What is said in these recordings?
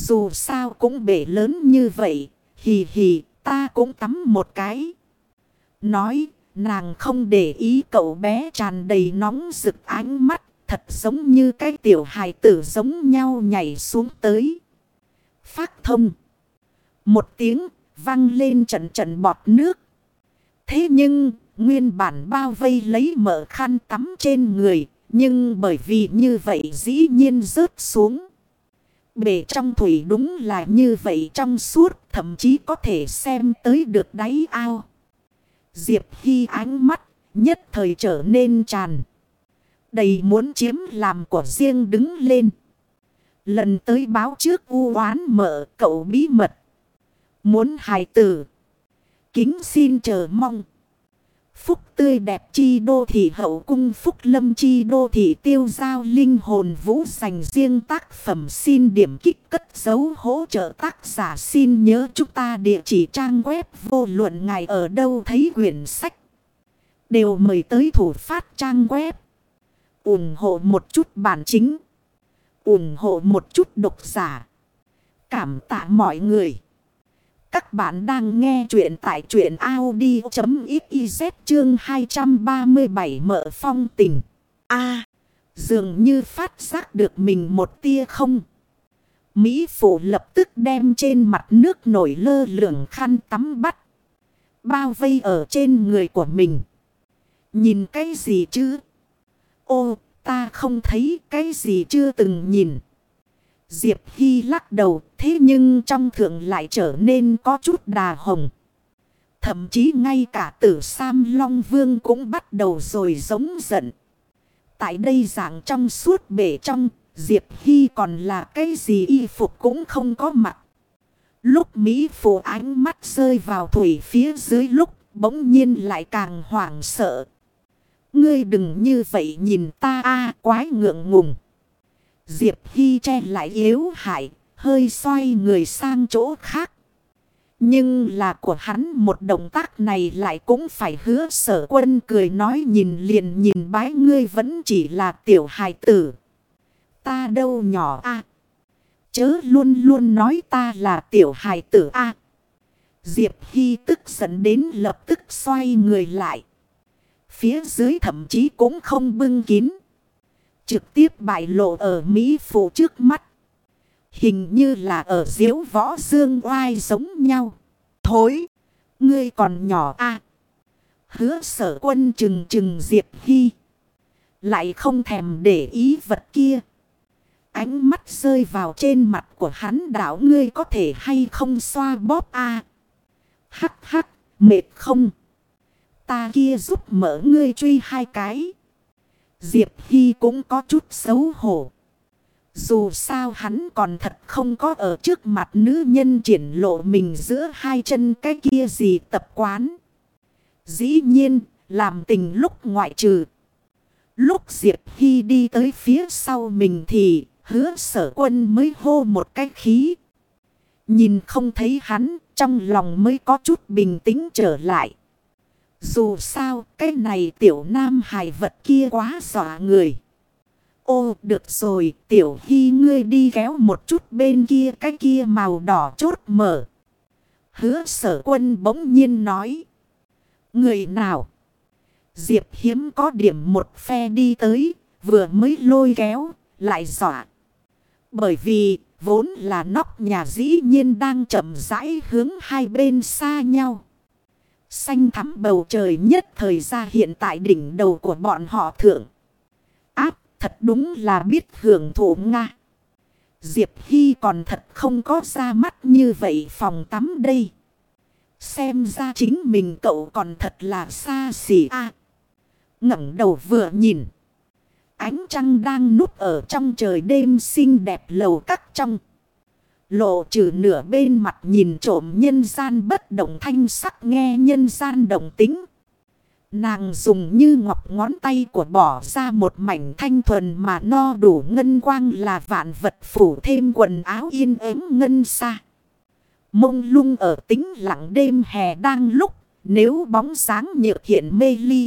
Dù sao cũng bể lớn như vậy. Hì hì, ta cũng tắm một cái. Nói, nàng không để ý cậu bé tràn đầy nóng rực ánh mắt. Thật giống như cái tiểu hài tử giống nhau nhảy xuống tới. Phát thông. Một tiếng vang lên trận trận bọt nước. Thế nhưng, nguyên bản bao vây lấy mở khăn tắm trên người. Nhưng bởi vì như vậy dĩ nhiên rớt xuống. Bể trong thủy đúng là như vậy trong suốt, thậm chí có thể xem tới được đáy ao. Diệp Hy ánh mắt nhất thời trở nên tràn đầy muốn chiếm làm của riêng đứng lên. Lần tới báo trước u oán mở cậu bí mật. Muốn hài tử. Kính xin chờ mong. Phúc tươi đẹp chi đô thị hậu cung, phúc lâm chi đô thị tiêu giao linh hồn vũ, dành riêng tác phẩm xin điểm kích cất dấu hỗ trợ tác giả. Xin nhớ chúng ta địa chỉ trang web vô luận ngài ở đâu thấy quyển sách đều mời tới thủ phát trang web. Ủng hộ một chút bản chính, ủng hộ một chút độc giả. Cảm tạ mọi người. Các bạn đang nghe chuyện tại truyện audio.xyz chương 237 mở phong tình. Dường như phát giác được mình một tia không. Mỹ Phụ lập tức đem trên mặt nước nổi lơ lửng khăn tắm bắt. Bao vây ở trên người của mình. Nhìn cái gì chứ? Ô, ta không thấy cái gì chưa từng nhìn. Diệp Hy lắc đầu, thế nhưng trong thượng lại trở nên có chút đà hồng. Thậm chí ngay cả Tử Sam Long Vương cũng bắt đầu rồi giống giận. Tại đây dạng trong suốt bể trong, Diệp Hy còn là cái gì y phục cũng không có mặc. Lúc Mỹ Phụ ánh mắt rơi vào thủy phía dưới lúc bỗng nhiên lại càng hoảng sợ. Ngươi đừng như vậy nhìn ta quái ngượng ngùng. Diệp Hy che lại yếu hại, hơi xoay người sang chỗ khác. Nhưng là của hắn một động tác này lại cũng phải hứa Sở Quân cười nói nhìn liền nhìn bái, ngươi vẫn chỉ là tiểu hài tử. Ta đâu nhỏ chớ luôn luôn nói ta là tiểu hài tử Diệp Hy tức giận đến lập tức xoay người lại. Phía dưới thậm chí cũng không bưng kín. Trực tiếp bại lộ ở Mỹ Phụ trước mắt. Hình như là ở diếu võ dương oai giống nhau. Thối, ngươi còn nhỏ Hứa Sở Quân trừng trừng Diệp Hy. Lại không thèm để ý vật kia. Ánh mắt rơi vào trên mặt của hắn, đảo ngươi có thể hay không xoa bóp Hắc hắc, mệt không? Ta kia giúp mở ngươi truy hai cái. Diệp Hy cũng có chút xấu hổ. Dù sao hắn còn thật không có ở trước mặt nữ nhân triển lộ mình giữa hai chân cái kia gì tập quán. Dĩ nhiên, làm tình lúc ngoại trừ. Lúc Diệp Hy đi tới phía sau mình thì Hứa Sở Quân mới hô một cái khí. Nhìn không thấy hắn, trong lòng mới có chút bình tĩnh trở lại. Dù sao, cái này tiểu nam hài vật kia quá dọa người. Ô, được rồi, tiểu Hy ngươi đi kéo một chút bên kia cái kia màu đỏ chốt mở. Hứa Sở Quân bỗng nhiên nói. Người nào? Diệp Hiếm có điểm một phe đi tới, vừa mới lôi kéo, lại dọa. Bởi vì, vốn là nóc nhà dĩ nhiên đang chậm rãi hướng hai bên xa nhau. Xanh thắm bầu trời nhất thời ra hiện tại đỉnh đầu của bọn họ thượng. Áp, thật đúng là biết hưởng thụ Nga. Diệp Hy còn thật không có ra mắt như vậy phòng tắm đây. Xem ra chính mình cậu còn thật là xa xỉ ngẩng đầu vừa nhìn. Ánh trăng đang núp ở trong trời đêm xinh đẹp lầu các trong. Lộ trừ nửa bên mặt nhìn trộm nhân gian bất động thanh sắc nghe nhân gian động tính. Nàng dùng như ngọc ngón tay của bỏ ra một mảnh thanh thuần mà no đủ ngân quang là vạn vật phủ thêm quần áo yên ắng ngân xa. Mông lung ở tĩnh lặng đêm hè đang lúc nếu bóng sáng nhược hiện mê ly.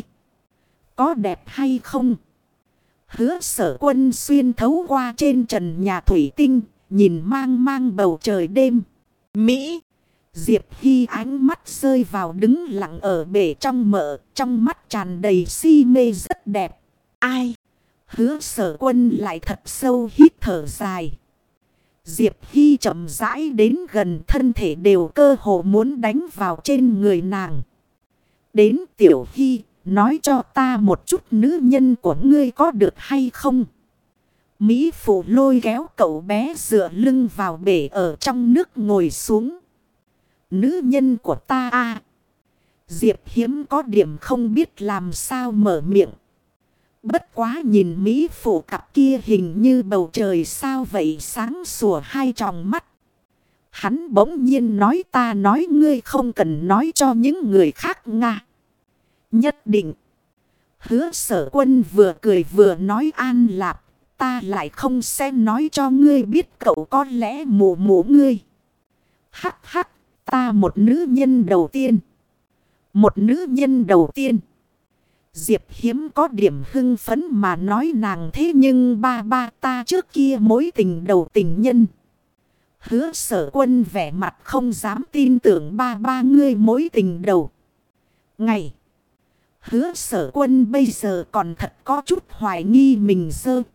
Có đẹp hay không? Hứa Sở Quân xuyên thấu qua trên trần nhà thủy tinh. nhìn mang mang bầu trời đêm. Mỹ. Diệp Hy ánh mắt rơi vào đứng lặng ở bể trong mợ. Trong mắt tràn đầy si mê rất đẹp. Ai? Hứa Sở Quân lại thật sâu hít thở dài. Diệp Hy chậm rãi đến gần, thân thể đều cơ hồ muốn đánh vào trên người nàng. Đến Tiểu Hy, nói cho ta một chút nữ nhân của ngươi có được hay không? Mỹ Phụ lôi kéo cậu bé dựa lưng vào bể ở trong nước ngồi xuống. Nữ nhân của ta à? Diệp Hiếm có điểm không biết làm sao mở miệng. Bất quá nhìn Mỹ Phụ cặp kia hình như bầu trời sao vậy sáng sủa hai tròng mắt. Hắn bỗng nhiên nói ta nói ngươi không cần nói cho những người khác nga. Nhất định. Hứa Sở Quân vừa cười vừa nói an lạp. Ta lại không sẽ nói cho ngươi biết cậu có lẽ mù mù ngươi. Hắc hắc, ta một nữ nhân đầu tiên. Một nữ nhân đầu tiên. Diệp Hiếm có điểm hưng phấn mà nói nàng thế nhưng ba ta trước kia mối tình đầu tình nhân. Hứa Sở Quân vẻ mặt không dám tin tưởng ba ngươi mối tình đầu. Ngày. Hứa Sở Quân bây giờ còn thật có chút hoài nghi mình dơ.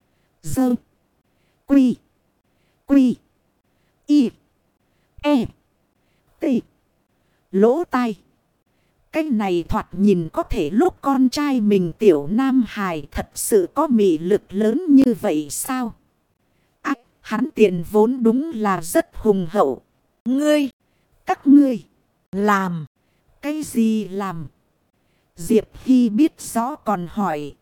Quy. Y. E. T. Lỗ tai. Cái này thoạt nhìn có thể lúc con trai mình Tiểu Nam Hải thật sự có mị lực lớn như vậy sao? Hắn tiền vốn đúng là rất hùng hậu. Các ngươi, làm, cái gì làm? Diệp Hy biết rõ còn hỏi.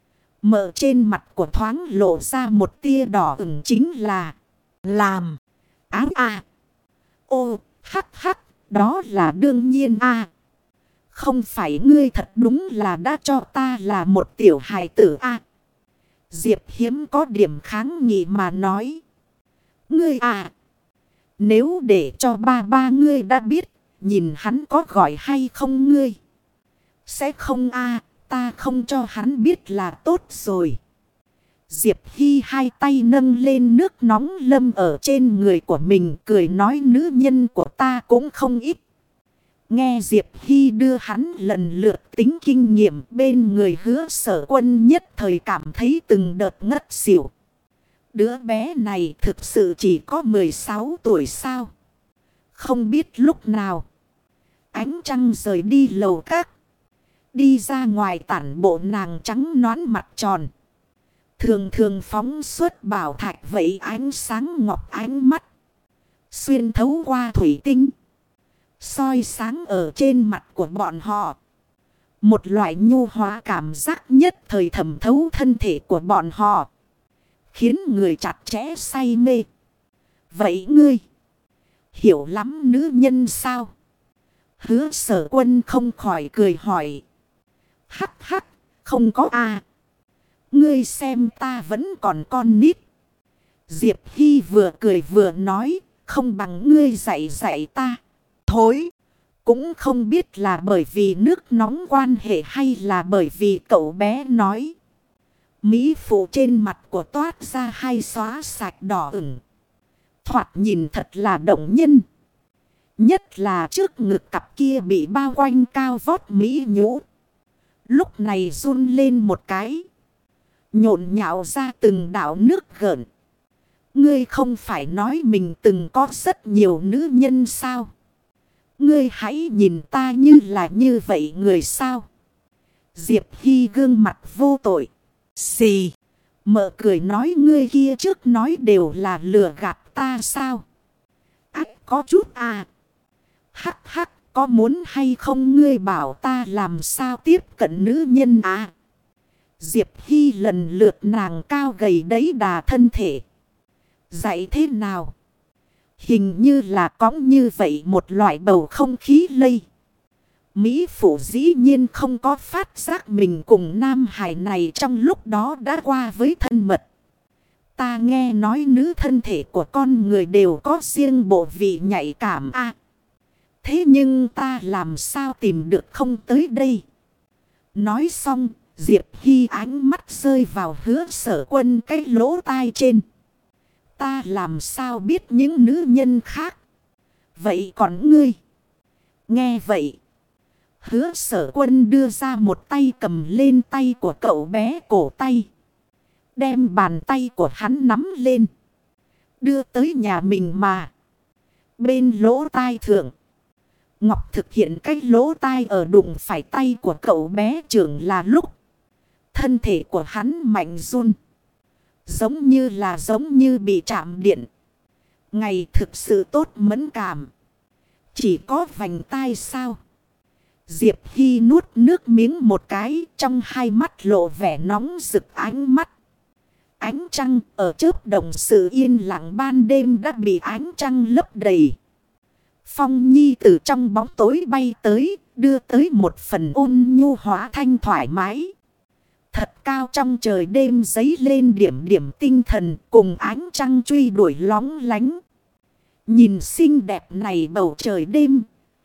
Mợ trên mặt của thoáng lộ ra một tia đỏ ửng chính là làm. Áo à. Ô, hắc hắc, đó là đương nhiên à. Không phải ngươi thật đúng là đã cho ta là một tiểu hài tử à. Diệp Hiếm có điểm kháng nghị mà nói. Ngươi à. Nếu để cho ba ngươi đã biết, nhìn hắn có gọi hay không ngươi. Sẽ không à, ta không cho hắn biết là tốt rồi. Diệp Hy hai tay nâng lên nước nóng lâm ở trên người của mình, cười nói nữ nhân của ta cũng không ít. Nghe Diệp Hy đưa hắn lần lượt tính kinh nghiệm, bên người Hứa Sở Quân nhất thời cảm thấy từng đợt ngất xỉu. Đứa bé này thực sự chỉ có 16 tuổi sao? Không biết lúc nào ánh trăng rời đi lầu các. Đi ra ngoài tản bộ nàng trắng nõn mặt tròn. Thường thường phóng xuất bảo thạch vậy ánh sáng ngọc ánh mắt. Xuyên thấu qua thủy tinh. Soi sáng ở trên mặt của bọn họ. Một loại nhu hóa cảm giác nhất thời thẩm thấu thân thể của bọn họ. Khiến người chặt chẽ say mê. Vậy ngươi hiểu lắm nữ nhân sao? Hứa Sở Quân không khỏi cười hỏi. Hắc hắc, không có à. Ngươi xem ta vẫn còn con nít. Diệp Hy vừa cười vừa nói. Không bằng ngươi dạy ta. Thối. Cũng không biết là bởi vì nước nóng quan hệ hay là bởi vì cậu bé nói. Mỹ Phụ trên mặt của toát ra hai xóa sạch đỏ ửng. Thoạt nhìn thật là động nhân. Nhất là trước ngực cặp kia bị bao quanh cao vót Mỹ nhũ. Lúc này run lên một cái. Nhộn nhạo ra từng đảo nước gợn. Ngươi không phải nói mình từng có rất nhiều nữ nhân sao? Ngươi hãy nhìn ta như là như vậy người sao? Diệp Hy gương mặt vô tội. Xì. Mợ cười nói ngươi kia trước nói đều là lừa gạt ta sao? Có chút à. Hắc hắc, có muốn hay không ngươi bảo ta làm sao tiếp cận nữ nhân à? Diệp Hy lần lượt nàng cao gầy đấy đà thân thể. Dạy thế nào? Hình như là cõng như vậy một loại bầu không khí lây. Mỹ Phụ dĩ nhiên không có phát giác mình cùng Nam Hải này trong lúc đó đã qua với thân mật. Ta nghe nói nữ thân thể của con người đều có riêng bộ vị nhạy cảm à. Thế nhưng ta làm sao tìm được không tới đây? Nói xong, Diệp Hy ánh mắt rơi vào Hứa Sở Quân cái lỗ tai trên. Ta làm sao biết những nữ nhân khác. Vậy còn ngươi? Nghe vậy. Hứa Sở Quân đưa ra một tay cầm lên tay của cậu bé cổ tay. Đem bàn tay của hắn nắm lên. Đưa tới nhà mình mà. Bên lỗ tai thượng. Ngọc thực hiện cái lỗ tai ở đụng phải tay của cậu bé trưởng là lúc. Thân thể của hắn mạnh run. Giống như bị chạm điện. Ngày thực sự tốt mẫn cảm. Chỉ có vành tai sao? Diệp Hy nuốt nước miếng một cái, trong hai mắt lộ vẻ nóng rực ánh mắt. Ánh trăng ở chớp động sự yên lặng ban đêm đã bị ánh trăng lấp đầy. Phong Nhi từ trong bóng tối bay tới, đưa tới một phần ôn nhu hóa thanh thoải mái. Thật cao trong trời đêm giấy lên điểm điểm tinh thần cùng ánh trăng truy đuổi lóng lánh. Nhìn xinh đẹp này bầu trời đêm.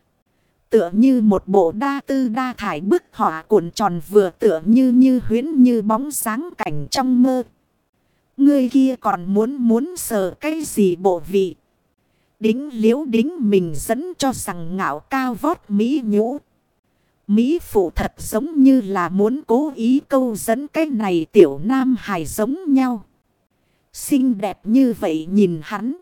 Tựa như một bộ đa tư đa thải bức họa cuộn tròn vừa tựa như huyễn như bóng dáng cảnh trong mơ. Người kia còn muốn sờ cái gì bộ vị. Đính liếu đính mình dẫn cho rằng ngạo cao vót mỹ nhũ. Mỹ phụ thật giống như là muốn cố ý câu dẫn cái này tiểu nam hài giống nhau. Xinh đẹp như vậy nhìn hắn.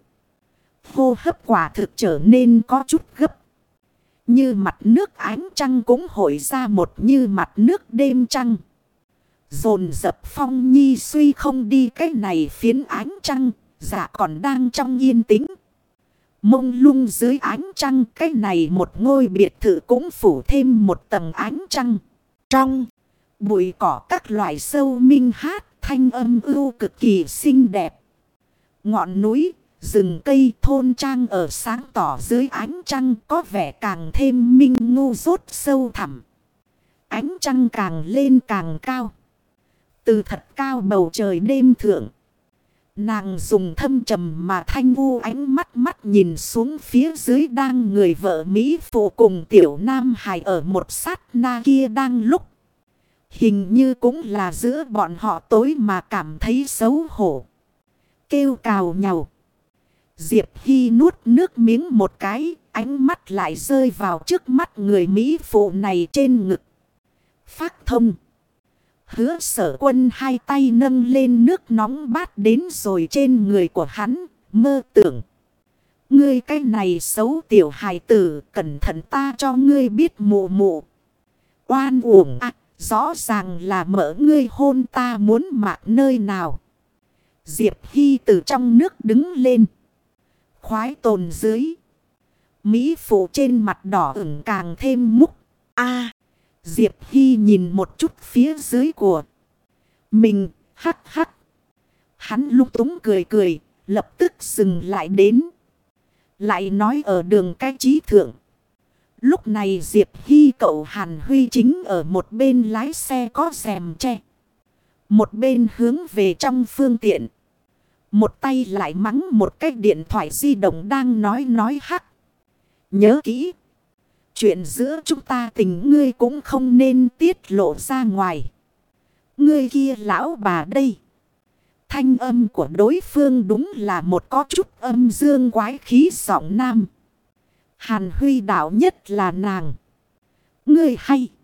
Hô hấp quả thực trở nên có chút gấp. Như mặt nước ánh trăng cũng hội ra một như mặt nước đêm trăng. Dồn dập Phong Nhi suy không đi cái này phiến ánh trăng. Dạ còn đang trong yên tĩnh. Mông lung dưới ánh trăng cái này một ngôi biệt thự cũng phủ thêm một tầng ánh trăng. Trong bụi cỏ các loài sâu minh hát thanh âm ưu cực kỳ xinh đẹp. Ngọn núi, rừng cây thôn trang ở sáng tỏ dưới ánh trăng có vẻ càng thêm minh ngu rốt sâu thẳm. Ánh trăng càng lên càng cao. Từ thật cao bầu trời đêm thượng. Nàng dùng thâm trầm mà thanh u ánh mắt nhìn xuống phía dưới đang người vợ Mỹ phụ cùng tiểu nam hài ở một sát na kia đang lúc. Hình như cũng là giữa bọn họ tối mà cảm thấy xấu hổ. Kêu cào nhau. Diệp Hy nuốt nước miếng một cái, ánh mắt lại rơi vào trước mắt người Mỹ phụ này trên ngực. Phát thông. Hứa Sở Quân hai tay nâng lên nước nóng bát đến rồi trên người của hắn, mơ tưởng. Ngươi cái này xấu tiểu hài tử, cẩn thận ta cho ngươi biết mụ mụ. Oan uổng à, rõ ràng là mỡ ngươi hôn ta muốn mạc nơi nào. Diệp Hy từ trong nước đứng lên. Khoái tồn dưới. Mỹ phụ trên mặt đỏ ửng càng thêm múc. Diệp Hy nhìn một chút phía dưới của mình, hắc hắc. Hắn lung túng cười, lập tức dừng lại đến. Lại nói ở đường cái trí thượng. Lúc này Diệp Hy cậu Hàn Huy chính ở một bên lái xe có rèm che. Một bên hướng về trong phương tiện. Một tay lại mắng một cái điện thoại di động đang nói hắc. Nhớ kỹ. Chuyện giữa chúng ta tình ngươi cũng không nên tiết lộ ra ngoài. Ngươi kia lão bà đây. Thanh âm của đối phương đúng là một có chút âm dương quái khí giọng nam. Hàn Huy đạo nhất là nàng. Ngươi hay.